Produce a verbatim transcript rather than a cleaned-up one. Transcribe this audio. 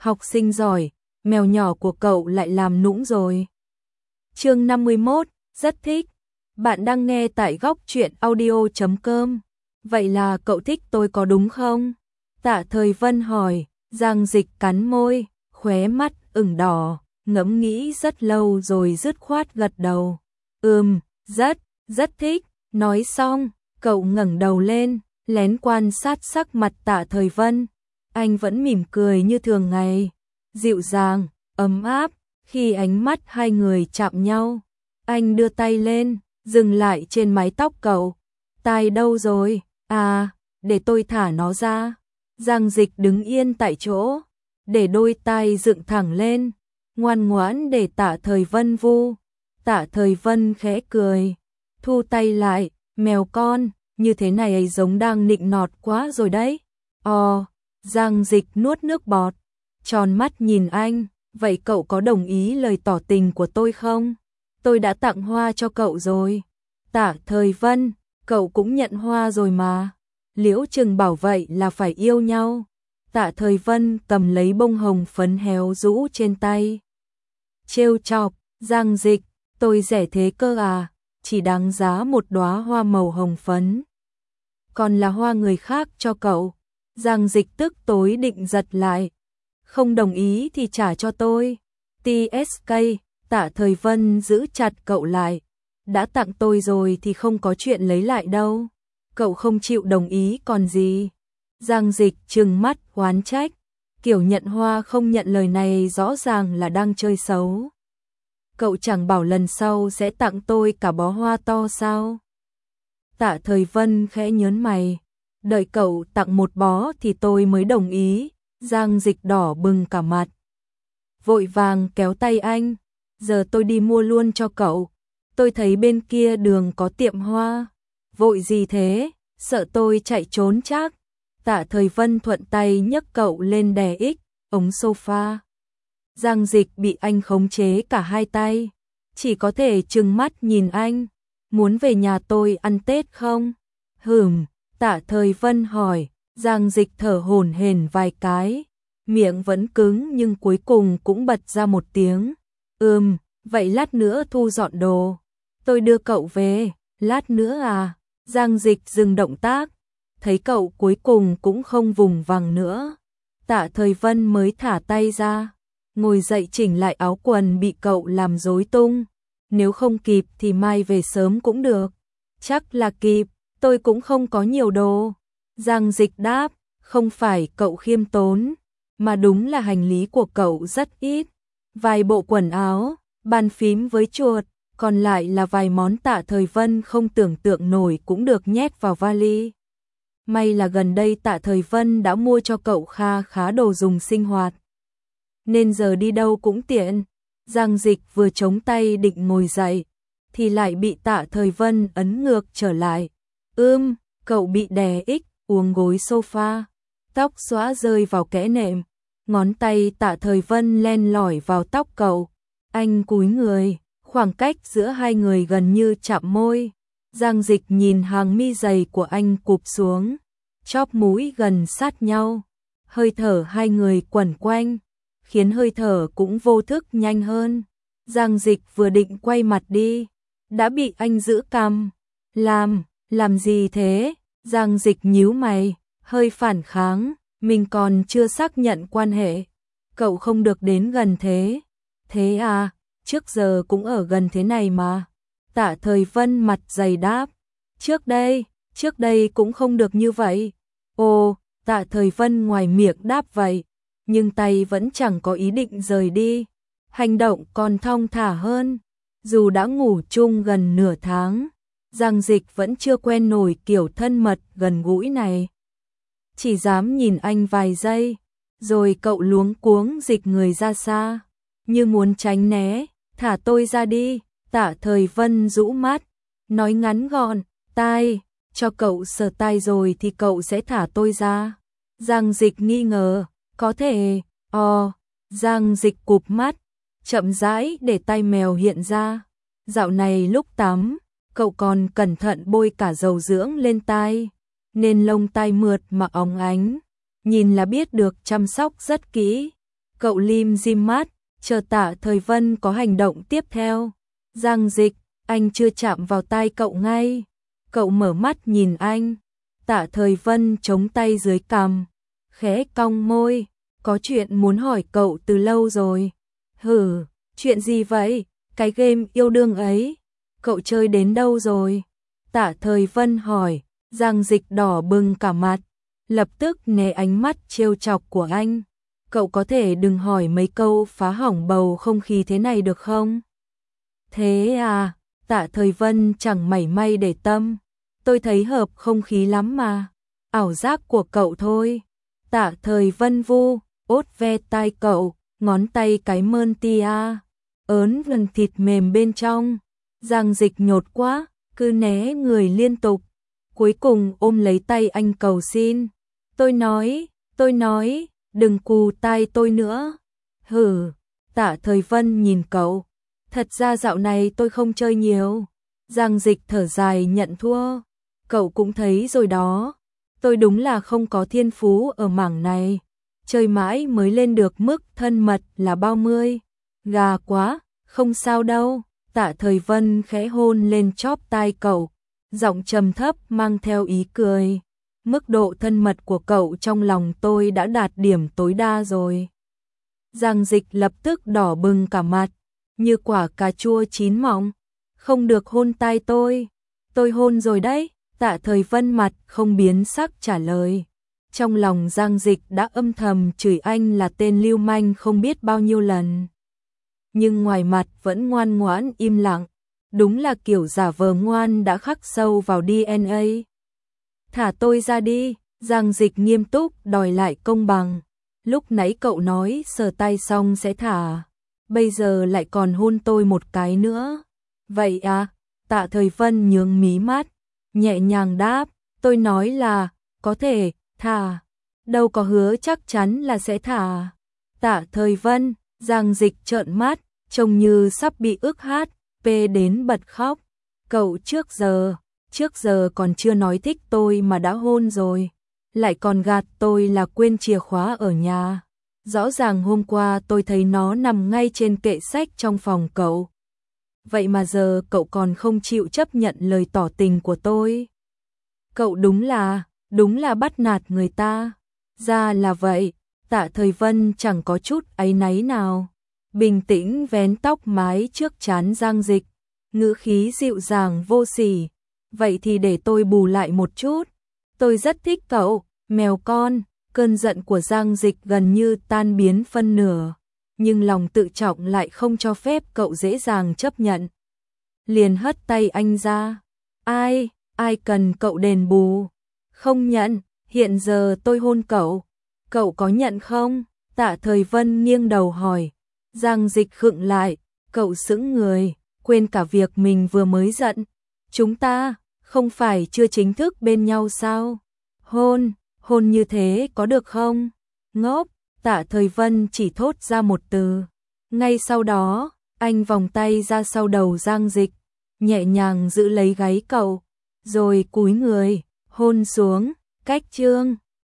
học sinh giỏi, mèo nhỏ của cậu lại làm nũng rồi. Chương năm mươi mốt, rất thích. Bạn đang nghe tại góc truyện audio chấm com. Vậy là cậu thích tôi có đúng không? Tạ Thời Vân hỏi, Giang Dịch cắn môi, khóe mắt ửng đỏ, ngẫm nghĩ rất lâu rồi dứt khoát gật đầu. Ừm, rất, rất thích. Nói xong, cậu ngẩng đầu lên, lén quan sát sắc mặt Tạ Thời Vân. Anh vẫn mỉm cười như thường ngày, dịu dàng, ấm áp. Khi ánh mắt hai người chạm nhau, anh đưa tay lên, dừng lại trên mái tóc cậu. Tai đâu rồi? À, để tôi thả nó ra. Giang Dịch đứng yên tại chỗ, để đôi tai dựng thẳng lên, ngoan ngoãn để Tạ Thời Vân vu. Tạ Thời Vân khẽ cười, thu tay lại, mèo con, như thế này ấy giống đang nịnh nọt quá rồi đấy. Ồ, Giang Dịch nuốt nước bọt, tròn mắt nhìn anh, vậy cậu có đồng ý lời tỏ tình của tôi không? Tôi đã tặng hoa cho cậu rồi. Tạ Thời Vân, cậu cũng nhận hoa rồi mà. Liễu Trừng bảo vậy là phải yêu nhau. Tạ Thời Vân cầm lấy bông hồng phấn héo rũ trên tay, trêu chọc, Giang Dịch, tôi rẻ thế cơ à, chỉ đáng giá một đóa hoa màu hồng phấn. Còn là hoa người khác cho cậu. Giang Dịch tức tối định giật lại. Không đồng ý thì trả cho tôi. tê ét ca, Tạ Thời Vân giữ chặt cậu lại. Đã tặng tôi rồi thì không có chuyện lấy lại đâu. Cậu không chịu đồng ý còn gì. Giang Dịch trừng mắt oán trách. Kiểu nhận hoa không nhận lời này rõ ràng là đang chơi xấu. Cậu chẳng bảo lần sau sẽ tặng tôi cả bó hoa to sao? Tạ Thời Vân khẽ nhớn mày. Đợi cậu tặng một bó thì tôi mới đồng ý. Giang Dịch đỏ bừng cả mặt, vội vàng kéo tay anh. Giờ tôi đi mua luôn cho cậu. Tôi thấy bên kia đường có tiệm hoa. Vội gì thế? Sợ tôi chạy trốn chắc. Tạ Thời Vân thuận tay nhấc cậu lên đè ích ống sofa. Giang Dịch bị anh khống chế cả hai tay, chỉ có thể trừng mắt nhìn anh. Muốn về nhà tôi ăn Tết không? Hừm, Tạ Thời Vân hỏi. Giang Dịch thở hổn hển vài cái, miệng vẫn cứng nhưng cuối cùng cũng bật ra một tiếng. Ừm, vậy lát nữa thu dọn đồ, tôi đưa cậu về. Lát nữa à? Giang Dịch dừng động tác, thấy cậu cuối cùng cũng không vùng vằng nữa. Tạ Thời Vân mới thả tay ra, ngồi dậy chỉnh lại áo quần bị cậu làm rối tung. Nếu không kịp thì mai về sớm cũng được. Chắc là kịp, tôi cũng không có nhiều đồ. Giang Dịch đáp, không phải cậu khiêm tốn, mà đúng là hành lý của cậu rất ít. Vài bộ quần áo, bàn phím với chuột, còn lại là vài món Tạ Thời Vân không tưởng tượng nổi cũng được nhét vào vali. May là gần đây Tạ Thời Vân đã mua cho cậu kha khá đồ dùng sinh hoạt, nên giờ đi đâu cũng tiện. Giang Dịch vừa chống tay định ngồi dậy, thì lại bị Tạ Thời Vân ấn ngược trở lại. Ưm, cậu bị đè ích uống gối sofa, tóc xõa rơi vào kẽ nệm, ngón tay Tạ Thời Vân len lỏi vào tóc cậu. Anh cúi người, khoảng cách giữa hai người gần như chạm môi. Giang Dịch nhìn hàng mi dày của anh cụp xuống, chóp mũi gần sát nhau, hơi thở hai người quẩn quanh, khiến hơi thở cũng vô thức nhanh hơn. Giang Dịch vừa định quay mặt đi, đã bị anh giữ cằm. Làm, làm gì thế? Giang Dịch nhíu mày, hơi phản kháng, mình còn chưa xác nhận quan hệ. Cậu không được đến gần thế. Thế à, trước giờ cũng ở gần thế này mà. Tạ Thời Vân mặt dày đáp. Trước đây, trước đây cũng không được như vậy. Ồ, Tạ Thời Vân ngoài miệng đáp vậy, nhưng tay vẫn chẳng có ý định rời đi. Hành động còn thong thả hơn. Dù đã ngủ chung gần nửa tháng, Giang Dịch vẫn chưa quen nổi kiểu thân mật gần gũi này. Chỉ dám nhìn anh vài giây, rồi cậu luống cuống dịch người ra xa, như muốn tránh né. Thả tôi ra đi. Tạ Thời Vân rũ mắt, nói ngắn gọn, tai, cho cậu sờ tai rồi thì cậu sẽ thả tôi ra. Giang Dịch nghi ngờ, có thể, ồ, Giang Dịch cụp mắt, chậm rãi để tai mèo hiện ra. Dạo này lúc tắm, cậu còn cẩn thận bôi cả dầu dưỡng lên tai, nên lông tai mượt mà óng ánh, nhìn là biết được chăm sóc rất kỹ. Cậu lim dim mắt, chờ Tạ Thời Vân có hành động tiếp theo. Giang Dịch, anh chưa chạm vào tai cậu ngay. Cậu mở mắt nhìn anh. Tạ Thời Vân chống tay dưới cằm, khẽ cong môi, có chuyện muốn hỏi cậu từ lâu rồi. Hử, chuyện gì vậy? Cái game yêu đương ấy, cậu chơi đến đâu rồi? Tạ Thời Vân hỏi. Giang Dịch đỏ bừng cả mặt, lập tức né ánh mắt trêu chọc của anh. Cậu có thể đừng hỏi mấy câu phá hỏng bầu không khí thế này được không? Thế à, Tạ Thời Vân chẳng mảy may để tâm. Tôi thấy hợp không khí lắm mà. Ảo giác của cậu thôi. Tạ Thời Vân vu, ốt ve tai cậu, ngón tay cái mơn tia, ớn gần thịt mềm bên trong. Giang Dịch nhột quá, cứ né người liên tục. Cuối cùng ôm lấy tay anh cầu xin. Tôi nói, tôi nói, đừng cù tai tôi nữa. Hử, Tạ Thời Vân nhìn cậu. Thật ra dạo này tôi không chơi nhiều. Giang Dịch thở dài nhận thua. Cậu cũng thấy rồi đó. Tôi đúng là không có thiên phú ở mảng này. Chơi mãi mới lên được mức thân mật là bao mươi. Gà quá, không sao đâu. Tạ Thời Vân khẽ hôn lên chóp tai cậu, giọng trầm thấp mang theo ý cười. Mức độ thân mật của cậu trong lòng tôi đã đạt điểm tối đa rồi. Giang Dịch lập tức đỏ bừng cả mặt, như quả cà chua chín mọng. Không được hôn tai tôi. Tôi hôn rồi đấy. Tạ Thời Vân mặt không biến sắc trả lời. Trong lòng Giang Dịch đã âm thầm chửi anh là tên lưu manh không biết bao nhiêu lần. Nhưng ngoài mặt vẫn ngoan ngoãn im lặng. Đúng là kiểu giả vờ ngoan đã khắc sâu vào đê en a. Thả tôi ra đi. Giang Dịch nghiêm túc đòi lại công bằng. Lúc nãy cậu nói sờ tay xong sẽ thả, bây giờ lại còn hôn tôi một cái nữa. Vậy à? Tạ Thời Vân nhướng mí mắt, nhẹ nhàng đáp. Tôi nói là có thể thả, đâu có hứa chắc chắn là sẽ thả. Tạ Thời Vân. Giang Dịch trợn mắt, trông như sắp bị ức hát pê đến bật khóc. Cậu trước giờ, trước giờ còn chưa nói thích tôi mà đã hôn rồi. Lại còn gạt tôi là quên chìa khóa ở nhà. Rõ ràng hôm qua tôi thấy nó nằm ngay trên kệ sách trong phòng cậu. Vậy mà giờ cậu còn không chịu chấp nhận lời tỏ tình của tôi. Cậu đúng là, đúng là bắt nạt người ta. Ra là vậy. Tạ Thời Vân chẳng có chút áy náy nào. Bình tĩnh vén tóc mái trước trán Giang Dịch, ngữ khí dịu dàng vô sỉ. Vậy thì để tôi bù lại một chút. Tôi rất thích cậu, mèo con. Cơn giận của Giang Dịch gần như tan biến phân nửa, nhưng lòng tự trọng lại không cho phép cậu dễ dàng chấp nhận. Liền hất tay anh ra. Ai, ai cần cậu đền bù? Không nhận, hiện giờ tôi hôn cậu. Cậu có nhận không? Tạ Thời Vân nghiêng đầu hỏi. Giang Dịch khựng lại, cậu sững người, quên cả việc mình vừa mới giận. Chúng ta, không phải chưa chính thức bên nhau sao? Hôn, hôn như thế có được không? Ngốc, Tạ Thời Vân chỉ thốt ra một từ. Ngay sau đó, anh vòng tay ra sau đầu Giang Dịch, nhẹ nhàng giữ lấy gáy cậu, rồi cúi người, hôn xuống. Cách chương